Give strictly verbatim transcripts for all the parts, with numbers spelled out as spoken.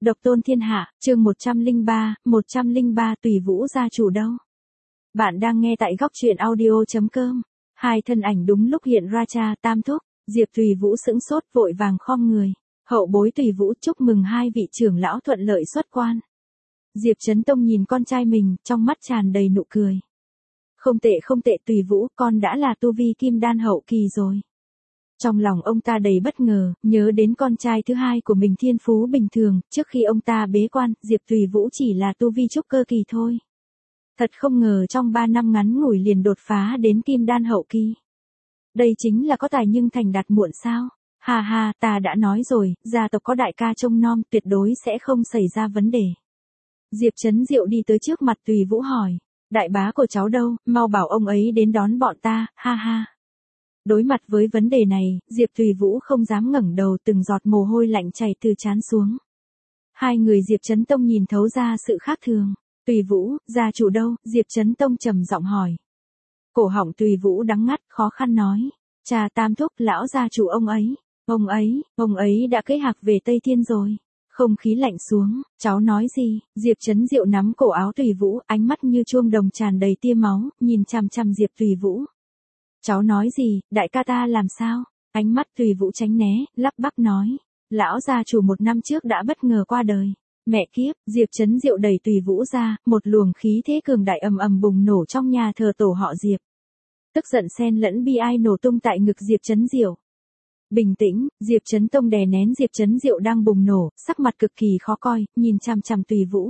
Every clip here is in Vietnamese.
Độc tôn thiên hạ, chương một trăm lẻ ba, một trăm lẻ ba Tùy Vũ gia chủ đâu? Bạn đang nghe tại góc truyện audio chấm com. Hai thân ảnh đúng lúc hiện ra cha tam thúc, Diệp Tùy Vũ sững sốt vội vàng khom người. Hậu bối Tùy Vũ chúc mừng hai vị trưởng lão thuận lợi xuất quan. Diệp Chấn Tông nhìn con trai mình, trong mắt tràn đầy nụ cười. Không tệ không tệ Tùy Vũ, con đã là tu vi kim đan hậu kỳ rồi. Trong lòng ông ta đầy bất ngờ, nhớ đến con trai thứ hai của mình thiên phú bình thường, trước khi ông ta bế quan, Diệp Tùy Vũ chỉ là tu vi trúc cơ kỳ thôi. Thật không ngờ trong ba năm ngắn ngủi liền đột phá đến kim đan hậu kỳ. Đây chính là có tài nhưng thành đạt muộn sao? Ha ha, ta đã nói rồi, gia tộc có đại ca trông nom, tuyệt đối sẽ không xảy ra vấn đề. Diệp Chấn Diệu đi tới trước mặt Tùy Vũ hỏi, đại bá của cháu đâu, mau bảo ông ấy đến đón bọn ta, ha ha. Đối mặt với vấn đề này, Diệp Tùy Vũ không dám ngẩng đầu, từng giọt mồ hôi lạnh chảy từ trán xuống. Hai người Diệp Chấn Tông nhìn thấu ra sự khác thường. Tùy Vũ, gia chủ đâu? Diệp Chấn Tông trầm giọng hỏi. Cổ họng Tùy Vũ đắng ngắt, khó khăn nói. Cha tam thúc, lão gia chủ ông ấy. Ông ấy, ông ấy đã kế hạc về Tây Thiên rồi. Không khí lạnh xuống, cháu nói gì? Diệp Chấn Diệu nắm cổ áo Tùy Vũ, ánh mắt như chuông đồng tràn đầy tia máu, nhìn chằm chằm Diệp Tùy Vũ. Cháu nói gì, đại ca ta làm sao? Ánh mắt Tùy Vũ tránh né, lắp bắp nói. Lão gia chủ một năm trước đã bất ngờ qua đời. Mẹ kiếp, Diệp Chấn Diệu đẩy Tùy Vũ ra, một luồng khí thế cường đại ầm ầm bùng nổ trong nhà thờ tổ họ Diệp. Tức giận xen lẫn bi ai nổ tung tại ngực Diệp Chấn Diệu. Bình tĩnh, Diệp Chấn Tông đè nén Diệp Chấn Diệu đang bùng nổ, sắc mặt cực kỳ khó coi, nhìn chằm chằm Tùy Vũ.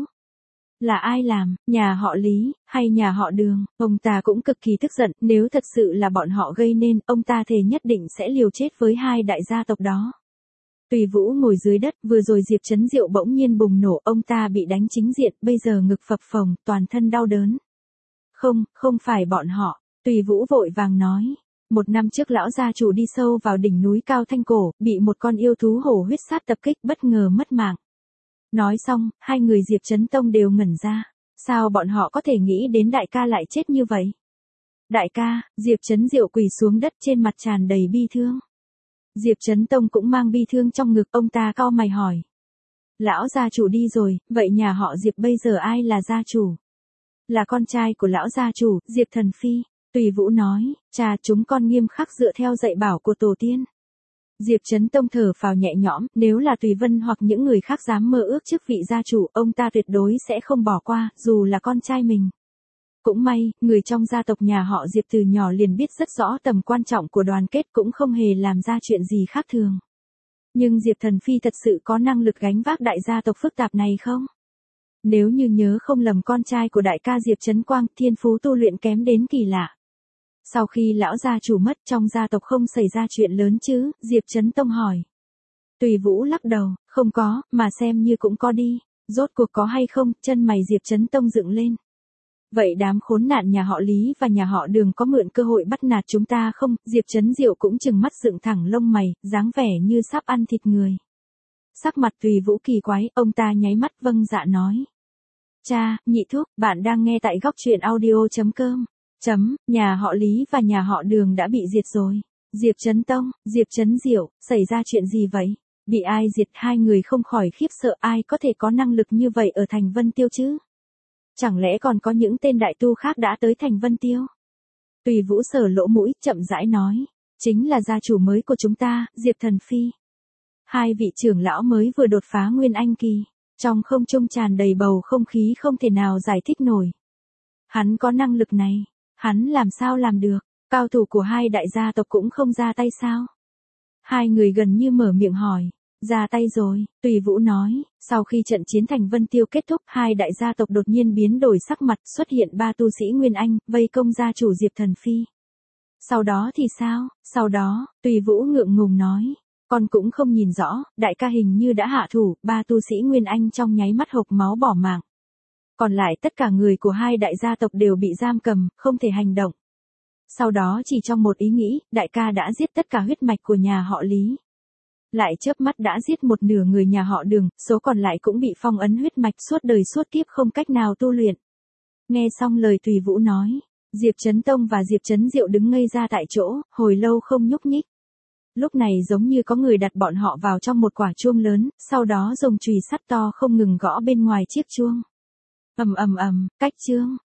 Là ai làm, nhà họ Lý, hay nhà họ Đường? Ông ta cũng cực kỳ tức giận, nếu thật sự là bọn họ gây nên, ông ta thề nhất định sẽ liều chết với hai đại gia tộc đó. Tùy Vũ ngồi dưới đất, vừa rồi Diệp Chấn Diệu bỗng nhiên bùng nổ, ông ta bị đánh chính diện, bây giờ ngực phập phồng, toàn thân đau đớn. Không, không phải bọn họ, Tùy Vũ vội vàng nói. Một năm trước lão gia chủ đi sâu vào đỉnh núi cao Thanh Cổ, bị một con yêu thú hổ huyết sát tập kích, bất ngờ mất mạng. Nói xong, hai người Diệp Chấn Tông đều ngẩn ra. Sao bọn họ có thể nghĩ đến đại ca lại chết như vậy? Đại ca, Diệp Chấn Diệu quỳ xuống đất, trên mặt tràn đầy bi thương. Diệp Chấn Tông cũng mang bi thương trong ngực, ông ta cau mày hỏi. Lão gia chủ đi rồi, vậy nhà họ Diệp bây giờ ai là gia chủ? Là con trai của lão gia chủ, Diệp Thần Phi. Tùy Vũ nói, cha chúng con nghiêm khắc dựa theo dạy bảo của tổ tiên. Diệp Chấn Tông thở phào nhẹ nhõm, nếu là Tùy Vân hoặc những người khác dám mơ ước chức vị gia chủ, ông ta tuyệt đối sẽ không bỏ qua, dù là con trai mình. Cũng may, người trong gia tộc nhà họ Diệp từ nhỏ liền biết rất rõ tầm quan trọng của đoàn kết, cũng không hề làm ra chuyện gì khác thường. Nhưng Diệp Thần Phi thật sự có năng lực gánh vác đại gia tộc phức tạp này không? Nếu như nhớ không lầm, con trai của đại ca Diệp Chấn Quang, thiên phú tu luyện kém đến kỳ lạ. Sau khi lão gia chủ mất, trong gia tộc không xảy ra chuyện lớn chứ? Diệp Chấn Tông hỏi. Tùy Vũ lắc đầu, không có, mà xem như cũng có đi. Rốt cuộc có hay không? Chân mày Diệp Chấn Tông dựng lên. Vậy đám khốn nạn nhà họ Lý và nhà họ Đường có mượn cơ hội bắt nạt chúng ta không? Diệp Chấn Diệu cũng trừng mắt dựng thẳng lông mày, dáng vẻ như sắp ăn thịt người. Sắc mặt Tùy Vũ kỳ quái, ông ta nháy mắt vâng dạ nói. Cha, nhị thúc, bạn đang nghe tại góc truyện audio chấm com. Chấm, nhà họ Lý và nhà họ Đường đã bị diệt rồi. Diệp Chấn Tông, Diệp Chấn Diệu, xảy ra chuyện gì vậy? Bị ai diệt? Hai người không khỏi khiếp sợ, ai có thể có năng lực như vậy ở Thành Vân Tiêu chứ? Chẳng lẽ còn có những tên đại tu khác đã tới Thành Vân Tiêu? Tùy Vũ sờ lỗ mũi, chậm rãi nói. Chính là gia chủ mới của chúng ta, Diệp Thần Phi. Hai vị trưởng lão mới vừa đột phá Nguyên Anh kỳ. Trong không trung tràn đầy bầu không khí không thể nào giải thích nổi. Hắn có năng lực này. Hắn làm sao làm được? Cao thủ của hai đại gia tộc cũng không ra tay sao? Hai người gần như mở miệng hỏi. Ra tay rồi, Tùy Vũ nói. Sau khi trận chiến Thành Vân Tiêu kết thúc, hai đại gia tộc đột nhiên biến đổi sắc mặt, xuất hiện ba tu sĩ Nguyên Anh, vây công gia chủ Diệp Thần Phi. Sau đó thì sao? Sau đó, Tùy Vũ ngượng ngùng nói. Con cũng không nhìn rõ, đại ca hình như đã hạ thủ, ba tu sĩ Nguyên Anh trong nháy mắt hộc máu bỏ mạng. Còn lại tất cả người của hai đại gia tộc đều bị giam cầm, không thể hành động. Sau đó chỉ trong một ý nghĩ, đại ca đã giết tất cả huyết mạch của nhà họ Lý. Lại chớp mắt đã giết một nửa người nhà họ Đường, số còn lại cũng bị phong ấn huyết mạch, suốt đời suốt kiếp không cách nào tu luyện. Nghe xong lời Tùy Vũ nói, Diệp Chấn Tông và Diệp Chấn Diệu đứng ngây ra tại chỗ, hồi lâu không nhúc nhích. Lúc này giống như có người đặt bọn họ vào trong một quả chuông lớn, sau đó dùng chùy sắt to không ngừng gõ bên ngoài chiếc chuông. Ầm ầm ầm, cách chương.